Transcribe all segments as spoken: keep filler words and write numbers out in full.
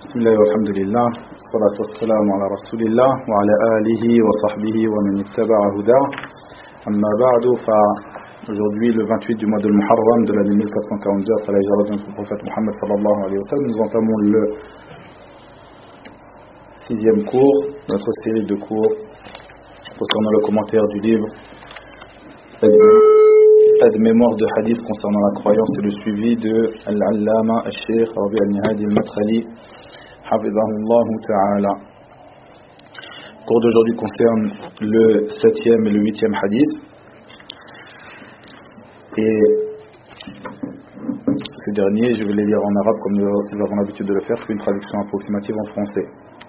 بسم الله والحمد لله والصلاة والسلام على رسول الله وعلى آله وصحبه ومن اتبع هداه. أما بعد, aujourd'hui le vingt-huit du mois de Muharram de l'année mille quatre cent quarante-deux après la hijra de notre prophète Mohammed sallallahu alayhi wa sallam, nous entamons le sixième cours, notre série de cours concernant le commentaire du livre Aide-mémoire de hadith concernant la croyance et le suivi de Al-Allama Al-Sheikh Rabi Al-Nihadi Al-Madkhali Hafizahullah Ta'ala. Le cours d'aujourd'hui concerne le septième et le huitième hadith. Et ce dernier, je vais les lire en arabe comme nous avons l'habitude de le faire, puis une traduction approximative en français.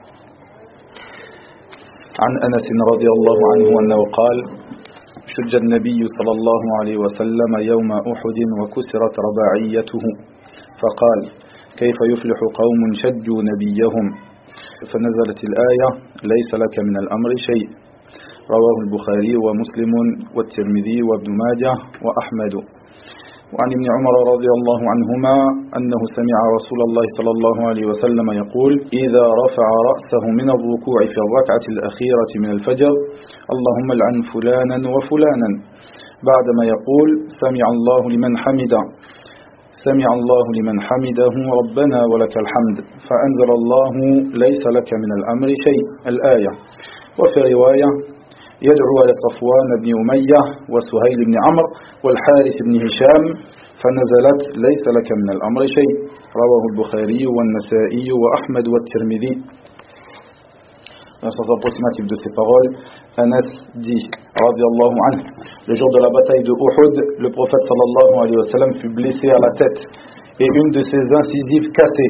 عن أنس رضي الله عنه أنه قال شج النبي صلى الله عليه وسلم يوم أحد وكسرت رباعيته فقال كيف يفلح قوم شجوا نبيهم فنزلت الآية ليس لك من الأمر شيء رواه البخاري ومسلم والترمذي وابن ماجه وأحمد. وعن ابن عمر رضي الله عنهما أنه سمع رسول الله صلى الله عليه وسلم يقول إذا رفع رأسه من الركوع في الركعة الأخيرة من الفجر اللهم لعن فلانا وفلانا بعدما يقول سمع الله لمن حمده سمع الله لمن حمده ربنا ولك الحمد فأنزل الله ليس لك من الأمر شيء الآية. وفي رواية يدعو على صفوان بن أمية وسهيل بن عمرو والحارث بن هشام فنزلت ليس لك من الأمر شيء رواه البخاري والنسائي وأحمد والترمذي. Dans le sens approximatif de ces paroles, Anas dit, radiyallahu anhu, le jour de la bataille de Uhud, le prophète sallallahu alayhi wa sallam fut blessé à la tête et une de ses incisives cassée.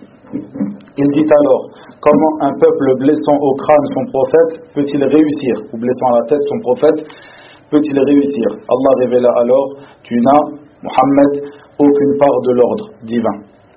Il dit alors, comment un peuple blessant au crâne son prophète peut-il réussir, ou blessant à la tête son prophète peut-il réussir? Allah révéla alors, tu n'as, Muhammad, aucune part de l'ordre divin.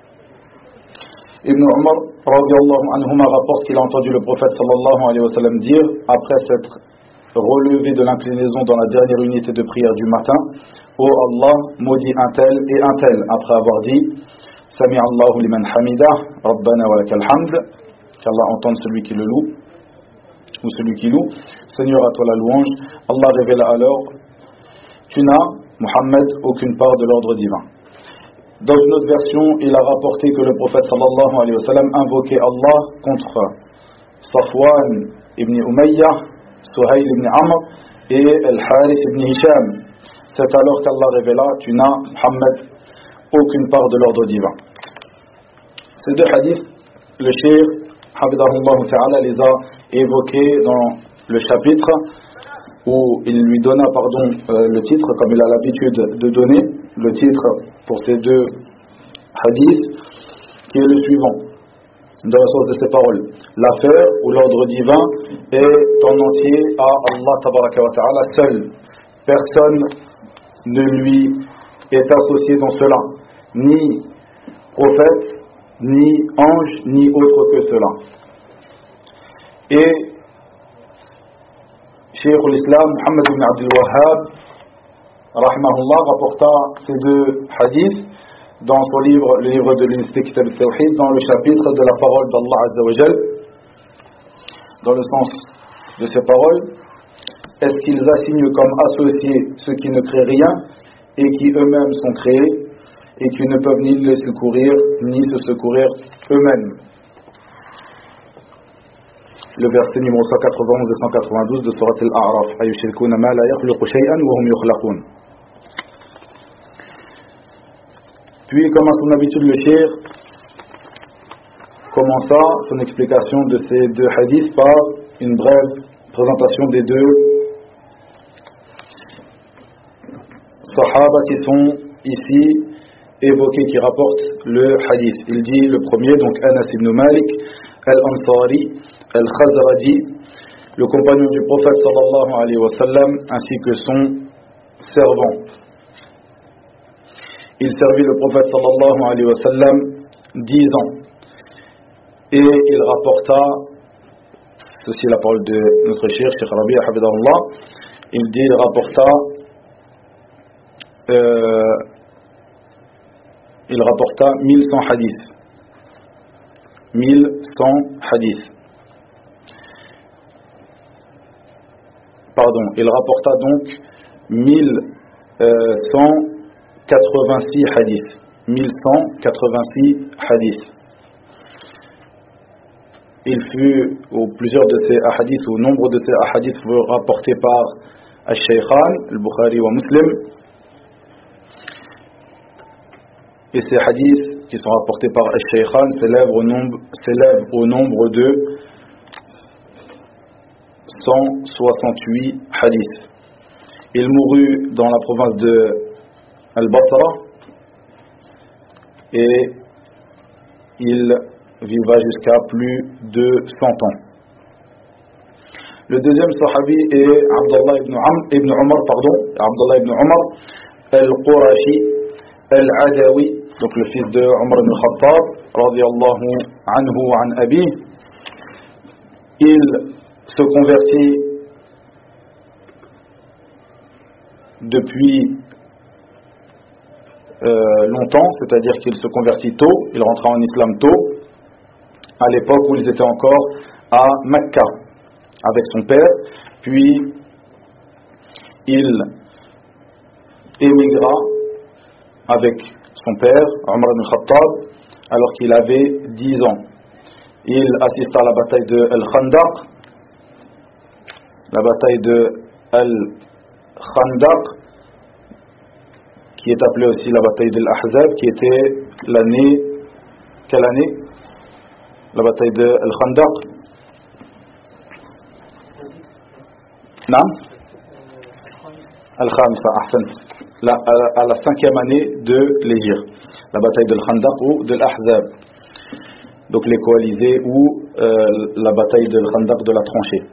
Ibn Umar radiyallahu anhuma rapporte qu'il a entendu le prophète sallallahu alayhi wa sallam dire, après s'être relevé de l'inclinaison dans la dernière unité de prière du matin, ô Allah, maudit un tel et un tel, après avoir dit Sami Allahu liman hamida, Rabbana wa lakal hamd, qu'Allah entende celui qui le loue, ou celui qui loue, Seigneur à toi la louange. Allah révéla alors, tu n'as, Muhammad, aucune part de l'ordre divin. Dans une autre version, il a rapporté que le prophète sallallahu alayhi wa sallam invoquait Allah contre Safwan ibn Umayya, Suhayl ibn Amr et Al-Harith ibn Hisham. C'est alors qu'Allah révéla, tu n'as, Muhammad, aucune part de l'ordre divin. Ces deux hadiths, le Cheikh Hafidahullah Ta'ala les a évoqués dans le chapitre où il lui donna pardon, euh, le titre, comme il a l'habitude de donner, le titre pour ces deux hadiths, qui est le suivant, dans le sens de ces paroles. L'affaire ou l'ordre divin est en entier à Allah Tabaraka wa Ta'ala seul. Personne ne lui est associé dans cela, ni prophète, ni ange, ni autre que cela. Et Cheikh al-Islam Muhammad ibn Abdul Wahhab rahimahullah rapporta ces deux hadiths dans son livre, le livre de l'Unicité Kitab al-Tawhid, dans le chapitre de la parole d'Allah Azza wa Jal. Dans le sens de ces paroles, est-ce qu'ils assignent comme associés ceux qui ne créent rien et qui eux-mêmes sont créés et qui ne peuvent ni les secourir ni se secourir eux-mêmes? Le verset numéro cent quatre-vingt-onze et cent quatre-vingt-douze de Surat Al-A'raf. Ayushrikuna ma la yakhluqu shay'an wa hum yukhlaqun. Puis, comme à son habitude, le Cheikh commença son explication de ces deux hadiths par une brève présentation des deux sahaba qui sont ici évoqués, qui rapportent le hadith. Il dit le premier, donc Anas ibn Malik al-Ansari al-Khazraji, le compagnon du prophète sallallahu alayhi wa sallam, ainsi que son servant. Il servit le prophète sallallahu alayhi wa sallam dix ans. Et il rapporta, ceci est la parole de notre cheikh, Cheikh Rabi Hafidahullah, il dit, il rapporta euh, il rapporta mille cent hadiths. mille cent hadiths. Pardon, il rapporta donc mille cent quatre-vingt-six hadiths. mille cent quatre-vingt-six hadiths. Il fut, ou plusieurs de ces hadiths, ou nombre de ces hadiths furent rapportés par Al-Shaykhan, Al-Bukhari wa Muslim. Et ces hadiths qui sont rapportés par Al-Shaykhan s'élèvent au nombre, s'élèvent au nombre de cent soixante-huit hadiths. Il mourut dans la province de Al-Basra et il vivra jusqu'à plus de cent ans. Le deuxième sahabi est Abdullah ibn, Am, ibn Umar, pardon, Abdullah ibn Umar al-Qurashi al-Adawi, donc le fils de Umar ibn Khattab, radiyallahu anhu wa an abi. Il se convertit depuis euh, longtemps, c'est-à-dire qu'il se convertit tôt, il rentra en islam tôt, à l'époque où ils étaient encore à Mecca avec son père, puis il émigra avec son père, Omar ibn Khattab, alors qu'il avait dix ans. Il assista à la bataille de Al-Khandaq, la bataille de Al-Khandaq, qui est appelée aussi la bataille de l'Ahzab, qui était l'année, quelle année? La bataille de Al-Khandaq. Non? Al-Khamsa, ahsant. La, à, à la cinquième année de l'Hégire. La bataille de Al-Khandaq ou de l'Ahzab. Donc les coalisés ou euh, la bataille de Al-Khandaq de la tranchée.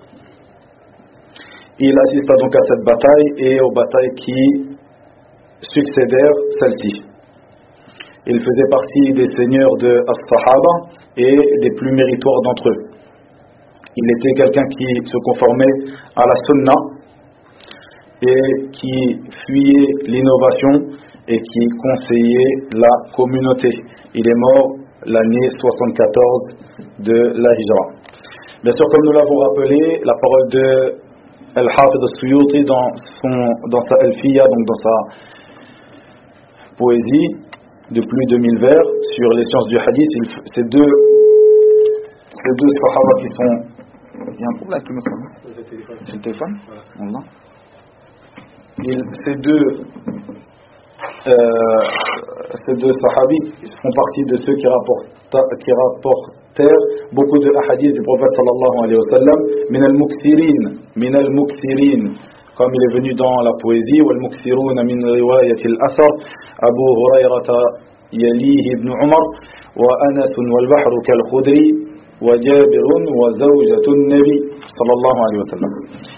Il assista donc à cette bataille et aux batailles qui succédèrent celle-ci. Il faisait partie des seigneurs de As-Sahaba et des plus méritoires d'entre eux. Il était quelqu'un qui se conformait à la Sunna et qui fuyait l'innovation et qui conseillait la communauté. Il est mort l'année soixante-quatorze de la Hijra. Bien sûr, comme nous l'avons rappelé, la parole de Al-Hafid al-Suyuti dans, son, dans sa Alfiya, donc dans sa poésie de plus de mille vers sur les sciences du hadith, il, ces deux ces deux sahaba qui sont... Il y a un problème avec le micro. C'est le téléphone. Voilà. Il, ces deux euh, ces deux sahabis font partie de ceux qui rapportent qui rapportèrent beaucoup de hadiths du prophète sallallahu alayhi wa sallam, min al-muksirin, min al-muksirin, comme il est venu dans la poésie, wal muksiruna min riwayati al-athar, Abu Hurayrata yalihi ibn Umar, wa Anas wal bahru kal khudri, wa Jabir wa zawjatu nabi sallallahu alayhi wa sallam.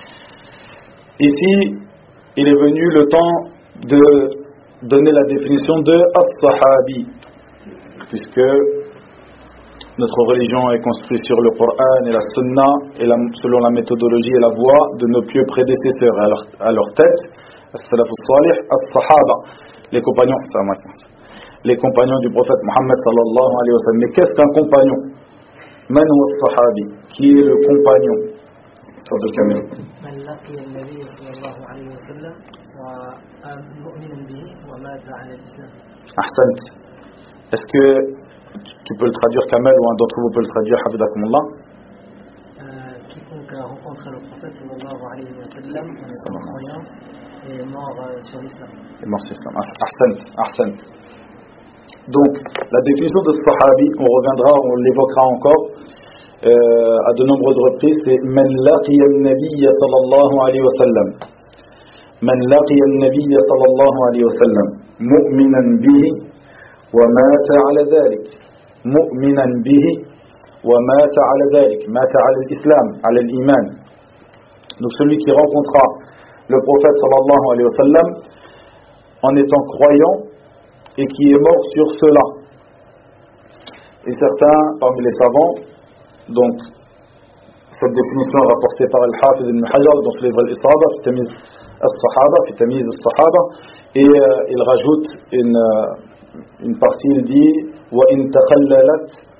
Ici, il est venu le temps de donner la définition de as-sahabi, puisque notre religion est construite sur le Coran et la Sunna, et la, selon la méthodologie et la voie de nos pieux prédécesseurs. À leur, à leur tête, as-salaf as-salih, as-sahaba, les compagnons, les compagnons du prophète Mohammed sallallahu alayhi wa sallam. Mais qu'est-ce qu'un compagnon? Man huwa as-sahabi? Qui est le compagnon? Fadl Kamil. Man laqiya an-nabiy sallallahu alayhi wa sallam wa mu'minan bihi wa mata ala al-islam. Ahsant. Est-ce que tu peux le traduire, Kamel, ou un d'entre vous peut le traduire, Hafidakumullah? euh, Quiconque a rencontré le prophète sallallahu alayhi wa sallam en étant croyant est mort euh, sur l'islam. Est mort sur l'islam. Ahsant, ahsant. Donc, la définition de Sahabi, on reviendra, on l'évoquera encore euh, à de nombreuses reprises, c'est Man laqiya an-nabiyya sallallahu alayhi wa sallam. Man laqiya an-nabiyya sallallahu alayhi wa sallam. Mu'minan bihi wa mata ala dhalik. مؤمنا به ومات على ذلك مات على الإسلام على الإيمان. Donc celui qui rencontra le prophète sallallahu alayhi wa sallam en étant croyant et qui est mort sur cela. Et certains parmi les savants, donc cette définition est rapportée par Al-Hafid ibn Hajar dans son livre Al-Isaba fi Tamyiz as-Sahaba fi Tamyiz as-Sahaba, et euh, il rajoute une, une partie, il dit وإن تخللت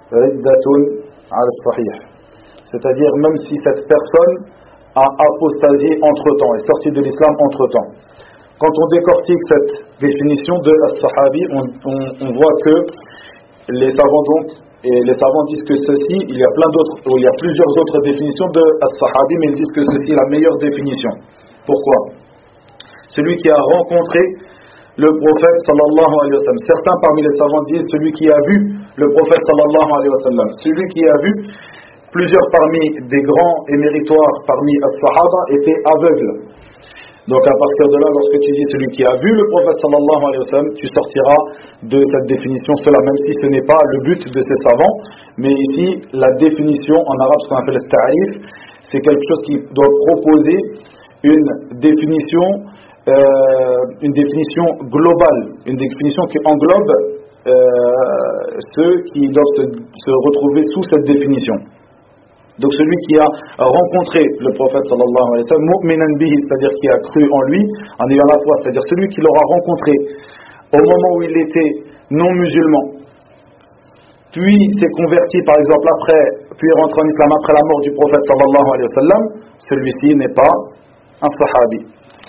riddatun al-sahih. C'est-à-dire même si cette personne a apostasié entre-temps, est sortie de l'islam entre-temps. Quand on décortique cette définition de as-sahabi, on, on, on voit que les savants donc, et les savants disent que ceci, il y a plein d'autres, il y a plusieurs autres définitions de as-sahabi, mais ils disent que ceci est la meilleure définition. Pourquoi? Celui qui a rencontré le prophète sallallahu alayhi wa sallam. Certains parmi les savants disent celui qui a vu le prophète sallallahu alayhi wa sallam. Celui qui a vu plusieurs parmi des grands et méritoires parmi as-sahaba étaient aveugles. Donc à partir de là, lorsque tu dis celui qui a vu le prophète sallallahu alayhi wa sallam, tu sortiras de cette définition cela, même si ce n'est pas le but de ces savants. Mais ici, la définition en arabe, ce qu'on appelle le ta'rif, c'est quelque chose qui doit proposer une définition euh, une définition globale, une définition qui englobe euh, ceux qui doivent se, se retrouver sous cette définition. Donc celui qui a rencontré le prophète sallallahu alayhi wa sallam, mu'minan bihi, c'est-à-dire qui a cru en lui, en ayant la foi, c'est-à-dire celui qui l'aura rencontré au moment où il était non musulman, puis s'est converti par exemple après, puis est rentré en islam après la mort du prophète sallallahu alayhi wa sallam, celui-ci n'est pas un sahabi.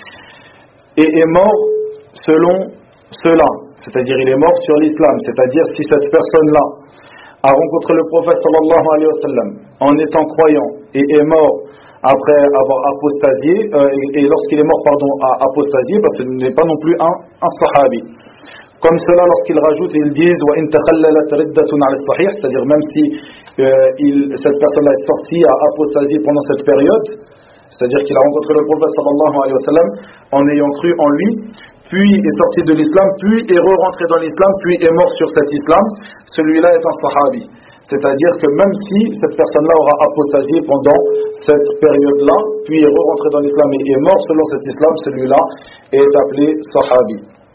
Et est mort selon cela, c'est-à-dire il est mort sur l'islam, c'est-à-dire si cette personne-là a rencontré le prophète sallallahu alayhi wa sallam en étant croyant et est mort après avoir apostasié, euh, et, et lorsqu'il est mort pardon, à apostasier, parce que ce n'est pas non plus un, un sahabi. Comme cela, lorsqu'ils rajoutent, ils disent wa in takhallalat riddatun ala sahih, c'est-à-dire même si euh, il, cette personne-là est sortie à apostasier pendant cette période, c'est-à-dire qu'il a rencontré le prophète sallallahu alayhi wa sallam en ayant cru en lui, puis est sorti de l'islam, puis est re-rentré dans l'islam, puis est mort sur cet islam, celui-là est un sahabi. C'est-à-dire que même si cette personne-là aura apostasié pendant cette période-là, puis est re-rentré dans l'islam et est mort selon cet islam, celui-là est appelé sahabi.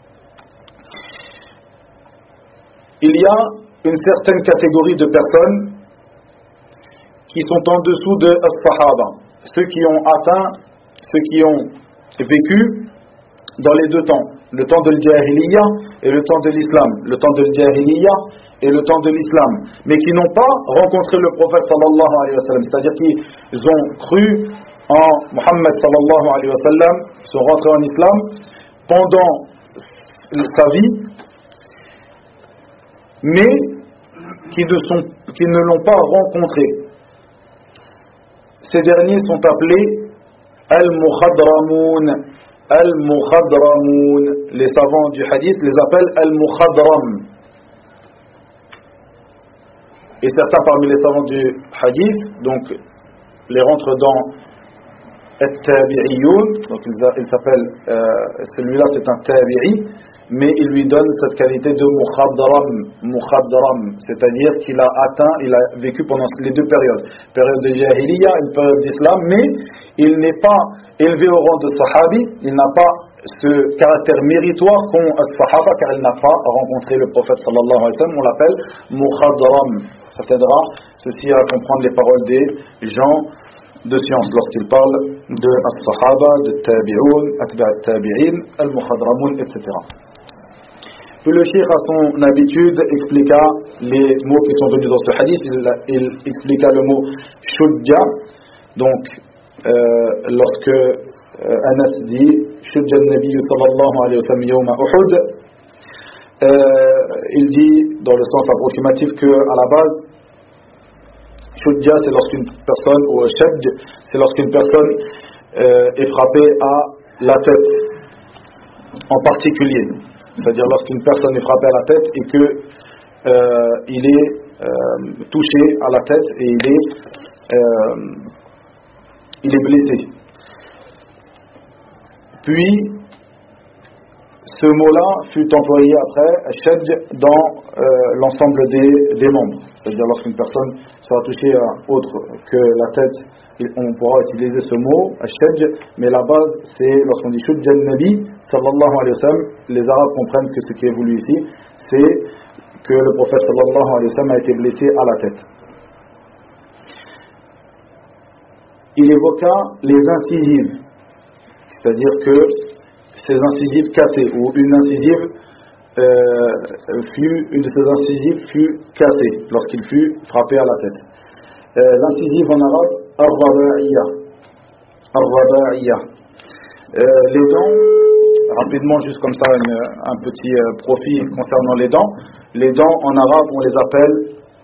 Il y a une certaine catégorie de personnes qui sont en dessous de as-sahaba, ceux qui ont atteint, ceux qui ont vécu dans les deux temps, le temps de l'Jahiliya et le temps de l'Islam, le temps de l'Jahiliya et le temps de l'Islam, mais qui n'ont pas rencontré le prophète sallallahu alayhi wa sallam, c'est-à-dire qu'ils ont cru en Muhammad sallallahu alayhi wa sallam, sont rentrés en islam pendant sa vie, mais qui ne, sont, qui ne l'ont pas rencontré. Ces derniers sont appelés al-mukhadramoun. Al-Mukhadramoun, les savants du hadith les appellent Al-Mukhadram. Et certains parmi les savants du hadith donc les rentrent dans At-Tabi'iyun, donc il s'appelle euh, celui-là c'est un Tabi'i, mais il lui donne cette qualité de Mukhadram, Mukhadram, c'est-à-dire qu'il a atteint, il a vécu pendant les deux périodes, période de Jahiliya, une période d'Islam, mais il n'est pas élevé au rang de Sahabi, il n'a pas ce caractère méritoire qu'ont as-Sahaba, car il n'a pas rencontré le prophète sallallahu alayhi wa sallam, on l'appelle Mukhadram. Ça t'aidera ceci à comprendre les paroles des gens de science lorsqu'ils parlent de as-Sahaba, de Tabi'un, Atba' al-Tabi'in, al-Mukhadramun, et cetera. Puis le cheikh à son habitude expliqua les mots qui sont venus dans ce hadith. Il, il expliqua le mot shujja. Donc euh, lorsque euh, Anas dit shujja an-nabi sallallahu alayhi wa sallam yawma Uhud, euh, il dit dans le sens approximatif que à la base shujja c'est lorsqu'une personne, ou shajj c'est lorsqu'une personne euh, est frappée à la tête en particulier. C'est-à-dire lorsqu'une personne est frappée à la tête et que euh, il est euh, touché à la tête et il est euh, il est blessé. Puis ce mot-là fut employé après shajj dans euh, l'ensemble des, des membres. C'est-à-dire lorsqu'une personne sera touchée à autre que la tête, on pourra utiliser ce mot shajj, mais la base c'est lorsqu'on dit shujja an-nabi sallallahu alayhi wa sallam, les Arabes comprennent que ce qui est voulu ici c'est que le prophète sallallahu alayhi wa sallam a été blessé à la tête. Il évoqua les incisives, c'est-à-dire que ces incisives cassées ou une incisive euh, fut, une de ses incisives fut cassée lorsqu'il fut frappé à la tête. Euh, l'incisive en arabe, ar-raba'iyya. Ar-raba'iyya. Euh, les dents, rapidement, juste comme ça, une, un petit euh, profil concernant les dents. Les dents en arabe, on les appelle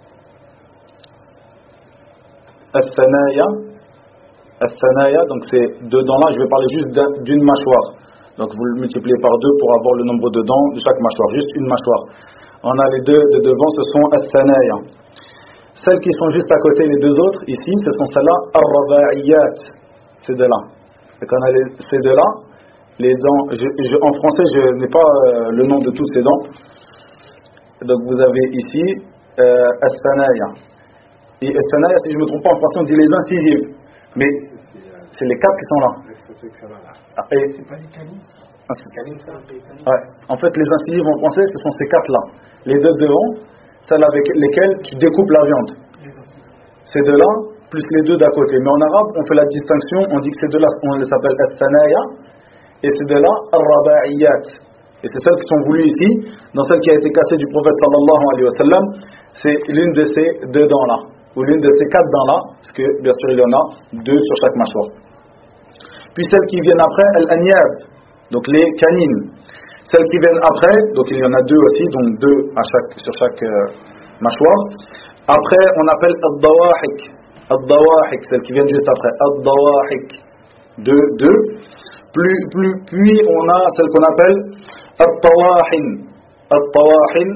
al-thanaya. Al-thanaya, donc c'est deux dents là, je vais parler juste d'une mâchoire. Donc vous le multipliez par deux pour avoir le nombre de dents de chaque mâchoire, juste une mâchoire. On a les deux de devant, ce sont al-thanaya. Celles qui sont juste à côté, les deux autres, ici, ce sont celles-là, ar-raba'iyat, ces deux-là. Et quand on a les, ces deux-là, les dents, je, je, en français, je n'ai pas euh, le nom de toutes ces dents. Donc vous avez ici, euh, al-thanaya. Et al-thanaya, si je ne me trompe pas, en français, on dit les incisives. Mais c'est les quatre qui sont là. Ah, et, c'est pas les canines, ça ouais. En fait, les incisives en français, ce sont ces quatre-là. Les deux devant, celles avec lesquelles tu découpes la viande. Ces deux-là, plus les deux d'à côté. Mais en arabe, on fait la distinction, on dit que ces deux-là, on les appelle al-thanaya, et ces deux-là, al-raba'iyat. Et c'est celles qui sont voulues ici, dans celle qui a été cassée du prophète sallallahu alayhi wa sallam, c'est l'une de ces deux dents-là, ou l'une de ces quatre dents-là, parce que bien sûr il y en a deux sur chaque mâchoire. Puis celles qui viennent après, al-anyab, donc les canines. Celles qui viennent après, donc il y en a deux aussi, donc deux à chaque, sur chaque euh, mâchoire. Après, on appelle ad-dawahik. Ad-dawahik, celles qui viennent juste après. Ad-dawahik, deux, deux. Plus, plus, puis on a celle qu'on appelle ad-tawahin. Ad-tawahin.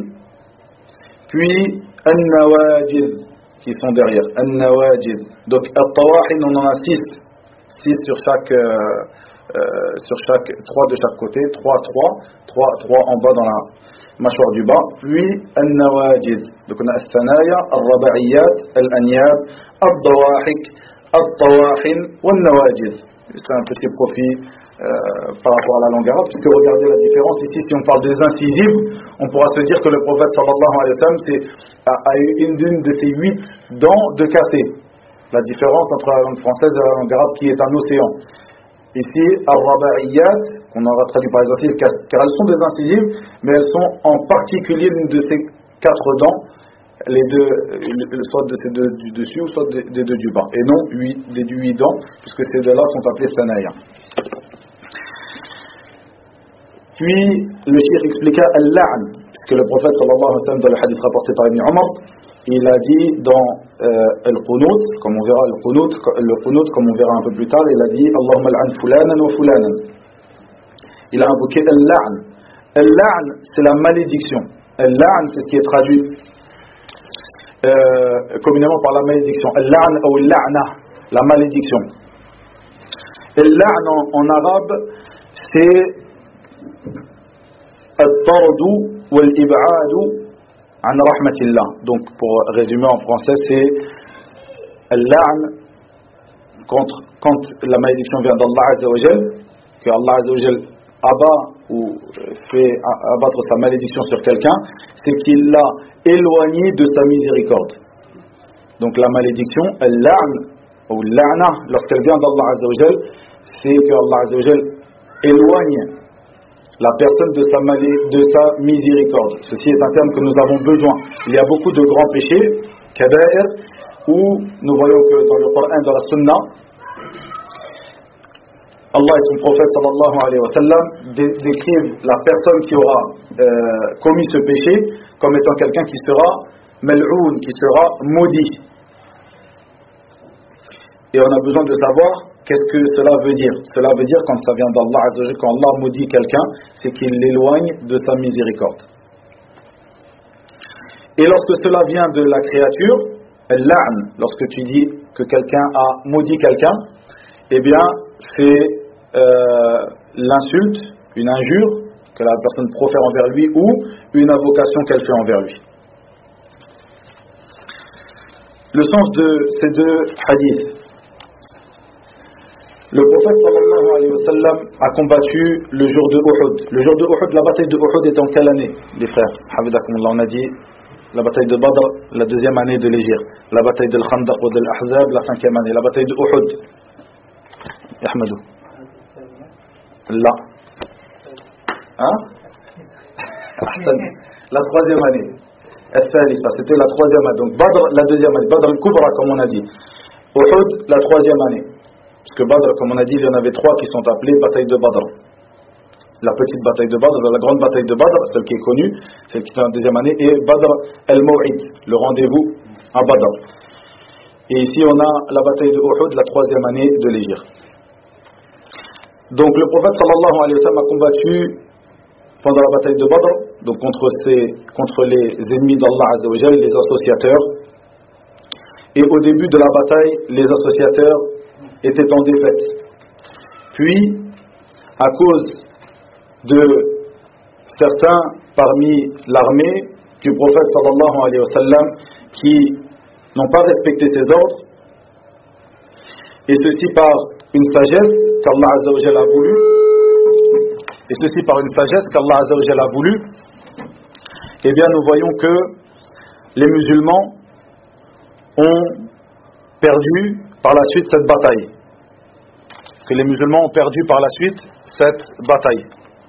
Puis an-nawajiz, qui sont derrière. An-nawajiz. Donc ad-tawahin, on en a six. Six sur chaque... Euh, Euh, sur chaque, trois de chaque côté, trois, trois, trois, trois en bas dans la mâchoire du bas, puis al-nawajiz. Donc on a al-thanaya, al-raba'iyat, al-anyab, al-dawahik, al-tawahin, al-nawajiz. C'est un petit profil euh, par rapport à la langue arabe, puisque regardez la différence ici, si on parle des incisives, on pourra se dire que le prophète sallallahu alayhi wa sallam a, a eu une d'une de ces huit dents de cassé. La différence entre la langue française et la langue arabe qui est un océan. Ici, al-raba'iyat, qu'on aura traduit par les incisives, car elles sont des incisives, mais elles sont en particulier l'une de ces quatre dents, les deux, soit de ces deux du dessus ou soit des deux du bas, et non huit, des huit dents, puisque ces deux-là sont appelées thanaya. Puis, le cheikh expliqua al-la'n, que le prophète sallallahu alayhi wa sallam, dans le hadith rapporté par Ibn Umar, il a dit dans euh, al-qunut, comme on verra le qunut, le qunut, comme on verra un peu plus tard, il a dit Allahumma al'an fulanan wa fulanan. Il a invoqué al-la'n. Al-la'n, c'est la malédiction. Al-la'n, c'est ce qui est traduit euh, communément par la malédiction. Al-la'n ou al-la'na, la malédiction. Al-la'n en, en arabe, c'est al-tardu wal-ib'adu an rahmatillah. Donc pour résumer en français, c'est al-la'n, quand, quand la malédiction vient d'Allah Azza wa Jal, que Allah Azza wa Jal abat ou fait abattre sa malédiction sur quelqu'un, c'est qu'il l'a éloigné de sa miséricorde. Donc la malédiction, al-la'n ou al-la'na, lorsqu'elle vient d'Allah Azza wa Jal, c'est que Allah Azza wa Jal éloigne la personne de sa, de sa miséricorde. Ceci est un terme que nous avons besoin. Il y a beaucoup de grands péchés, kaba'ir, où nous voyons que dans le Coran, dans la Sunna, Allah et son prophète sallallahu alayhi wa sallam décrivent la personne qui aura euh, commis ce péché comme étant quelqu'un qui sera mal'oun, qui sera maudit. Et on a besoin de savoir qu'est-ce que cela veut dire. Cela veut dire, quand ça vient d'Allah Azza wa Jalla, quand Allah maudit quelqu'un, c'est qu'il l'éloigne de sa miséricorde. Et lorsque cela vient de la créature, al-la'n, lorsque tu dis que quelqu'un a maudit quelqu'un, eh bien, c'est euh, l'insulte, une injure que la personne profère envers lui ou une invocation qu'elle fait envers lui. Le sens de ces deux hadiths. Le prophète sallallahu alayhi wa sallam a combattu le jour de Uhud. Le jour de Uhud, la bataille de Uhud est en quelle année, les frères? Hafidakumullah, on a dit la bataille de Badr, la deuxième année de l'Hégire. La bataille de Al-Khandaq ou de l'Ahzab, la cinquième année. La bataille de Uhud. Ahmadou. Là. Hein? La troisième année. C'était la troisième année. Donc Badr, la deuxième année. Badr al-Kubra, comme on a dit. Uhud, la troisième année. Parce que Badr, comme on a dit, il y en avait trois qui sont appelées bataille de Badr. La petite bataille de Badr, la grande bataille de Badr, celle qui est connue, celle qui est en deuxième année, et Badr al-Maw'id, le rendez-vous à Badr. Et ici on a la bataille de Uhud, la troisième année de l'Hégire. Donc le prophète sallallahu alayhi wa sallam a combattu pendant la bataille de Badr, donc contre, ses, contre les ennemis d'Allah Azza wa Jal, les associateurs. Et au début de la bataille, les associateurs étaient en défaite. Puis, à cause de certains parmi l'armée du prophète sallallahu alayhi wa sallam qui n'ont pas respecté ses ordres, et ceci par une sagesse qu'Allah Azza wa Jalla a voulu, et ceci par une sagesse qu'Allah Azza wa Jalla a voulu, eh bien nous voyons que les musulmans ont perdu par la suite cette bataille. Que les musulmans ont perdu par la suite cette bataille.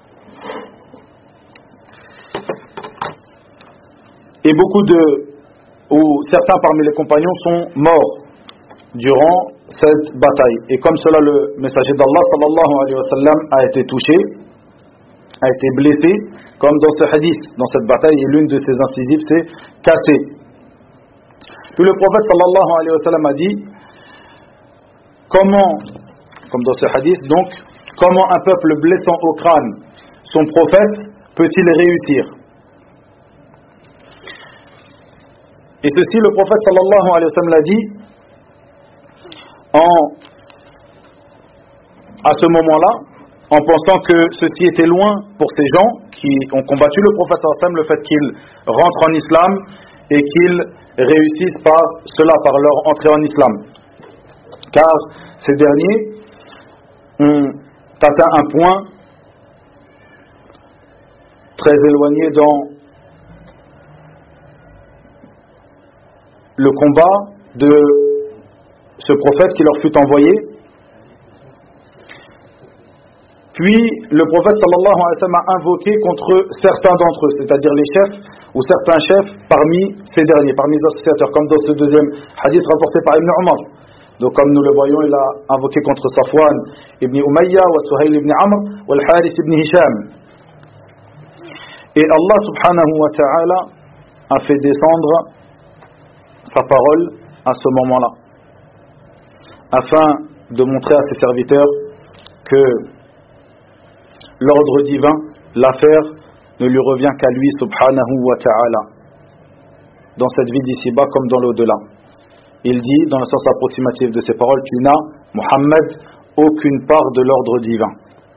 Et beaucoup de, ou certains parmi les compagnons sont morts durant cette bataille. Et comme cela, le messager d'Allah sallallahu alayhi wa sallam a été touché, a été blessé, comme dans ce hadith, dans cette bataille, et l'une de ses incisives s'est cassée. Puis le prophète sallallahu alayhi wa sallam a dit, comment, comme dans ce hadith, donc, comment un peuple blessant au crâne son prophète peut-il réussir? Et ceci, le prophète sallallahu alayhi wa sallam l'a dit en, à ce moment-là, en pensant que ceci était loin pour ces gens qui ont combattu le prophète sallallahu alayhi wa sallam, le fait qu'ils rentrent en islam et qu'ils réussissent par cela, par leur entrée en islam. Car ces derniers ont atteint un point très éloigné dans le combat de ce prophète qui leur fut envoyé. Puis le prophète sallallahu alayhi wa sallam a invoqué contre certains d'entre eux, c'est-à-dire les chefs ou certains chefs parmi ces derniers, parmi les associateurs, comme dans ce deuxième hadith rapporté par Ibn Umar. Donc comme nous le voyons, il a invoqué contre Safwan ibn Umayya, wa Suhayl ibn Amr, wa al-Harith ibn Hisham. Et Allah subhanahu wa ta'ala a fait descendre sa parole à ce moment-là, afin de montrer à ses serviteurs que l'ordre divin, l'affaire ne lui revient qu'à lui subhanahu wa ta'ala, dans cette vie d'ici-bas comme dans l'au-delà. Il dit, dans le sens approximatif de ces paroles, tu n'as, Muhammad, aucune part de l'ordre divin.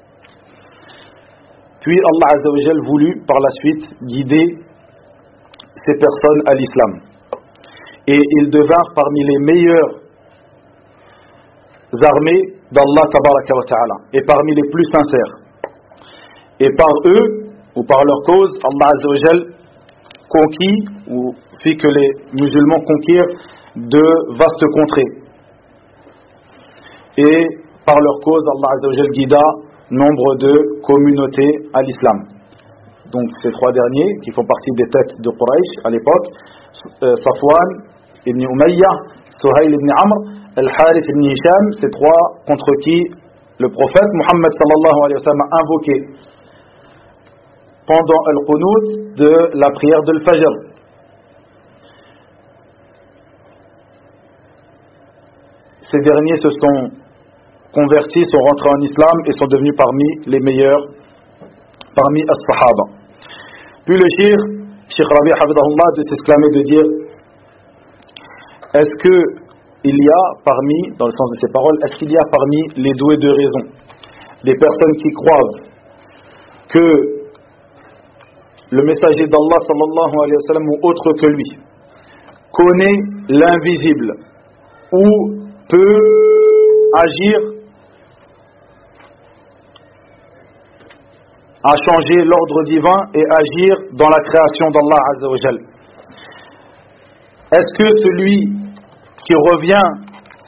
Puis Allah Azza wa Jal voulut par la suite guider ces personnes à l'islam. Et ils devinrent parmi les meilleures armées d'Allah tabaraka wa ta'ala, et parmi les plus sincères. Et par eux, ou par leur cause, Allah Azza wa Jal conquit, ou fit que les musulmans conquirent de vastes contrées. Et par leur cause, Allah Azza wa Jal guida nombre de communautés à l'islam. Donc ces trois derniers, qui font partie des têtes de Quraysh à l'époque, euh, Safwan ibn Umayya, Suhayl ibn Amr, Al-Harith ibn Hisham, ces trois contre qui le prophète Muhammad sallallahu alayhi wa sallam a invoqué pendant Al-Qunut de la prière de l'Fajr. Ces derniers se sont convertis, sont rentrés en islam et sont devenus parmi les meilleurs, parmi as-sahaba. Puis le shir, Cheikh Rabi' Hafidahullah, de s'exclamer, de dire: est-ce que il y a parmi, dans le sens de ces paroles, est-ce qu'il y a parmi les doués de raison, des personnes qui croient que le messager d'Allah sallallahu alayhi wa sallam ou autre que lui connaît l'invisible ou peut agir à changer l'ordre divin et agir dans la création d'Allah Azza wa Jal? Est-ce que celui qui revient,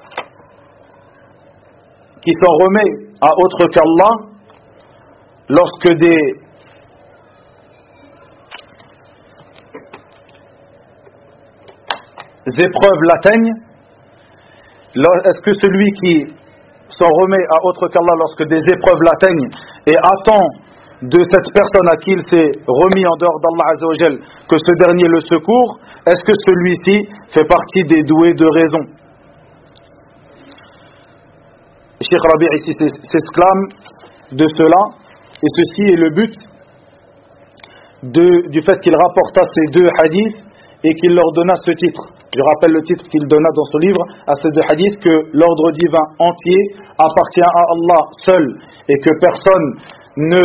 qui s'en remet à autre qu'Allah, lorsque des épreuves l'atteignent, est-ce que celui qui s'en remet à autre qu'Allah lorsque des épreuves l'atteignent et attend de cette personne à qui il s'est remis en dehors d'Allah Azza wa Jal que ce dernier le secourt, est-ce que celui-ci fait partie des doués de raison? Cheikh Rabi' ici s'exclame de cela, et ceci est le but de, du fait qu'il rapporta ces deux hadiths et qu'il leur donna ce titre. Je rappelle le titre qu'il donna dans ce livre à ces deux hadiths, que l'ordre divin entier appartient à Allah seul et que personne ne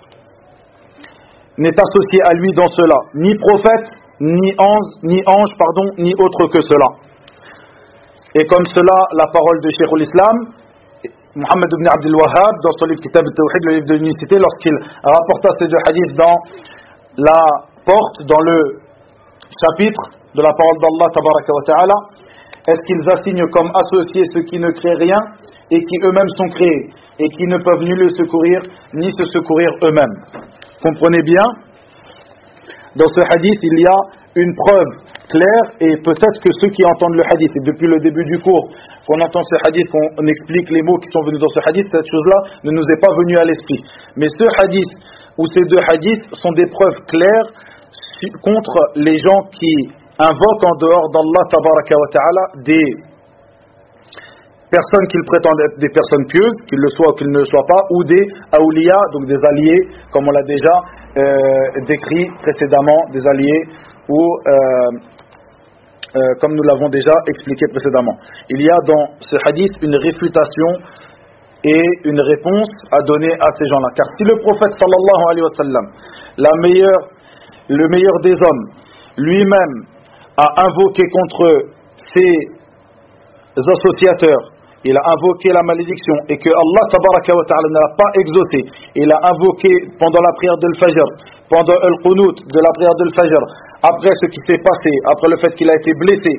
n'est associé à lui dans cela, ni prophète, ni ange, ni ange, pardon, ni autre que cela. Et comme cela, la parole de Cheikh al-Islam, Muhammad ibn Abdul Wahhab, dans son livre Kitab al-Tawhid, le livre de l'unicité, lorsqu'il rapporta ces deux hadiths dans la porte, dans le chapitre de la parole d'Allah tabaraka wa ta'ala, est-ce qu'ils assignent comme associés ceux qui ne créent rien et qui eux-mêmes sont créés et qui ne peuvent ni le secourir ni se secourir eux-mêmes? Comprenez bien, dans ce hadith il y a une preuve claire, et peut-être que ceux qui entendent le hadith, et depuis le début du cours qu'on entend ce hadith, qu'on explique les mots qui sont venus dans ce hadith, cette chose-là ne nous est pas venue à l'esprit. Mais ce hadith ou ces deux hadiths sont des preuves claires contre les gens qui invoquent en dehors d'Allah tabaraka wa ta'ala des personnes qu'ils prétendent être des personnes pieuses, qu'ils le soient ou qu'ils ne le soient pas, ou des awliya, donc des alliés, comme on l'a déjà euh, décrit précédemment, des alliés, ou euh, euh, comme nous l'avons déjà expliqué précédemment. Il y a dans ce hadith une réfutation et une réponse à donner à ces gens-là. Car si le prophète sallallahu alayhi wa sallam, la meilleure, le meilleur des hommes, lui-même a invoqué contre ses associateurs, il a invoqué la malédiction, et que Allah tabaraka wa ta'ala ne l'a pas exaucé, il a invoqué pendant la prière de l'Fajr, pendant le qunut de la prière de l'Fajr, après ce qui s'est passé, après le fait qu'il a été blessé,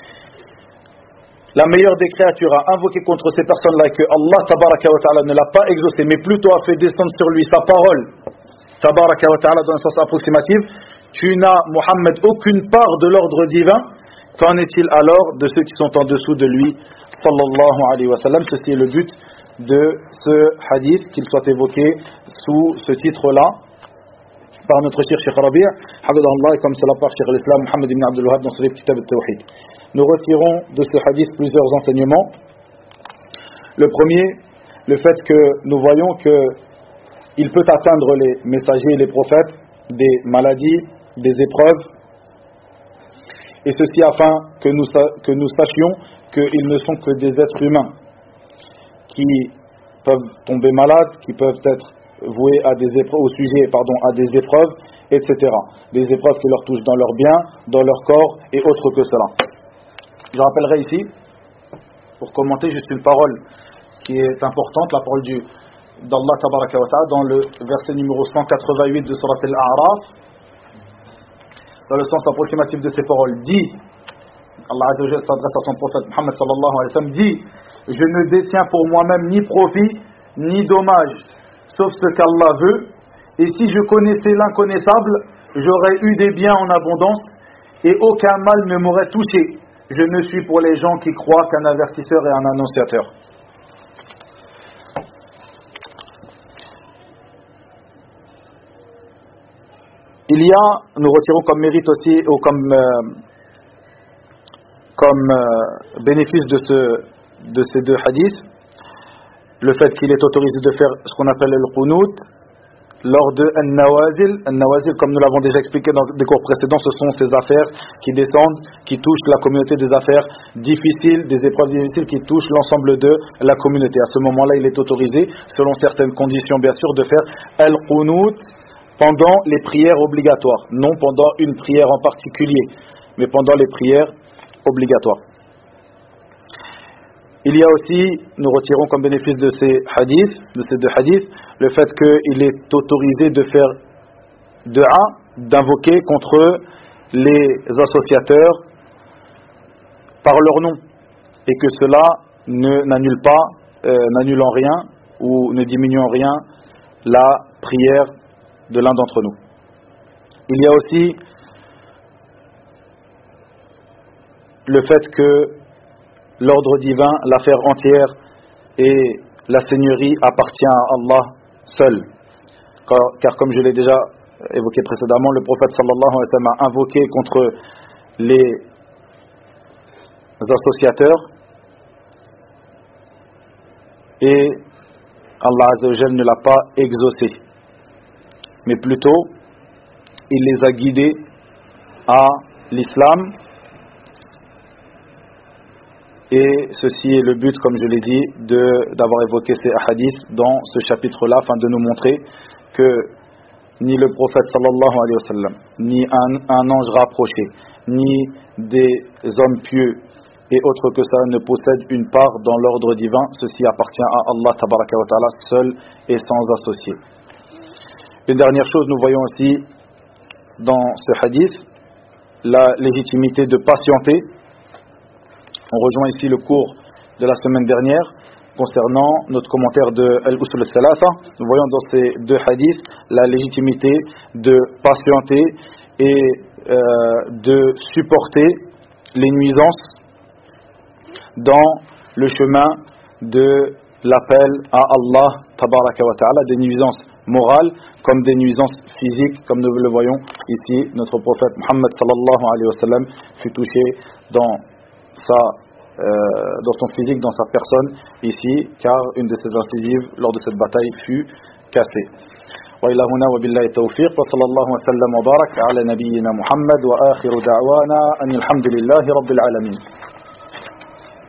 la meilleure des créatures a invoqué contre ces personnes-là, et que Allah tabaraka wa ta'ala ne l'a pas exaucé, mais plutôt a fait descendre sur lui sa parole tabaraka wa ta'ala dans un sens approximatif. Tu n'as, Mohammed, aucune part de l'ordre divin. Qu'en est-il alors de ceux qui sont en dessous de lui, sallallahu alayhi wa sallam? Ceci est le but de ce hadith, qu'il soit évoqué sous ce titre-là par notre cher Cheikh Rabi', hafidahullah, et comme cela par Cheikh al-Islam Muhammad ibn Abdul Wahhab dans son livre Kitab al-Tawhid. Nous retirons de ce hadith plusieurs enseignements. Le premier, le fait que nous voyons qu'il peut atteindre les messagers et les prophètes des maladies, des épreuves, et ceci afin que nous, que nous sachions qu'ils ne sont que des êtres humains qui peuvent tomber malades, qui peuvent être voués à des épreuves, au sujet pardon, à des épreuves, et cetera. Des épreuves qui leur touchent dans leur bien, dans leur corps et autre que cela. Je rappellerai ici, pour commenter juste une parole qui est importante, la parole du, d'Allah tabaraka wa ta'ala dans le verset numéro cent quatre-vingt-huit de Surat Al-A'raf, dans le sens approximatif de ces paroles, dit, Allah Azza wa Jalla s'adresse à son prophète Muhammad sallallahu alayhi wa sallam, dit, je ne détiens pour moi-même ni profit, ni dommage, sauf ce qu'Allah veut, et si je connaissais l'inconnaissable, j'aurais eu des biens en abondance, et aucun mal ne m'aurait touché. Je ne suis pour les gens qui croient qu'un avertisseur et un annonciateur. Il y a, nous retirons comme mérite aussi, ou comme, euh, comme euh, bénéfice de, ce, de ces deux hadiths, le fait qu'il est autorisé de faire ce qu'on appelle le qunut lors de An-Nawazil. An-Nawazil, comme nous l'avons déjà expliqué dans des cours précédents, ce sont ces affaires qui descendent, qui touchent la communauté, des affaires difficiles, des épreuves difficiles qui touchent l'ensemble de la communauté. À ce moment-là, il est autorisé, selon certaines conditions bien sûr, de faire Al-Qunut pendant les prières obligatoires, non pendant une prière en particulier, mais pendant les prières obligatoires. Il y a aussi, nous retirons comme bénéfice de ces hadiths, de ces deux hadiths, le fait qu'il est autorisé de faire dua, d'invoquer contre les associateurs par leur nom, et que cela ne n'annule pas, euh, n'annule en rien ou ne diminue en rien la prière de l'un d'entre nous. Il y a aussi le fait que l'ordre divin, l'affaire entière et la seigneurie appartient à Allah seul. Car, car comme je l'ai déjà évoqué précédemment, le prophète sallallahu alayhi wa sallam a invoqué contre les associateurs et Allah Azza wa Jal ne l'a pas exaucé, mais plutôt il les a guidés à l'islam. Et ceci est le but, comme je l'ai dit, de, d'avoir évoqué ces hadiths dans ce chapitre-là, afin de nous montrer que ni le prophète sallallahu alayhi wa sallam, ni un, un ange rapproché, ni des hommes pieux et autres que ça ne possèdent une part dans l'ordre divin. Ceci appartient à Allah tabaraka wa ta'ala seul et sans associé. Une dernière chose, nous voyons aussi dans ce hadith la légitimité de patienter. On rejoint ici le cours de la semaine dernière concernant notre commentaire de Al-Usul al-Thalatha. Nous voyons dans ces deux hadiths la légitimité de patienter et euh, de supporter les nuisances dans le chemin de l'appel à Allah tabaraka wa ta'ala, des nuisances morales comme des nuisances physiques, comme nous le voyons ici. Notre prophète Muhammad sallallahu alayhi wa sallam fut touché dans sa, euh, dans son physique, dans sa personne ici, car une de ses incisives lors de cette bataille fut cassée. Wa ila huna wa billahi tawfiq wa sallallahu wa sallam wa barak ala nabiyyina Muhammad wa akhiru da'wana anil hamdulillahi rabbil alamin.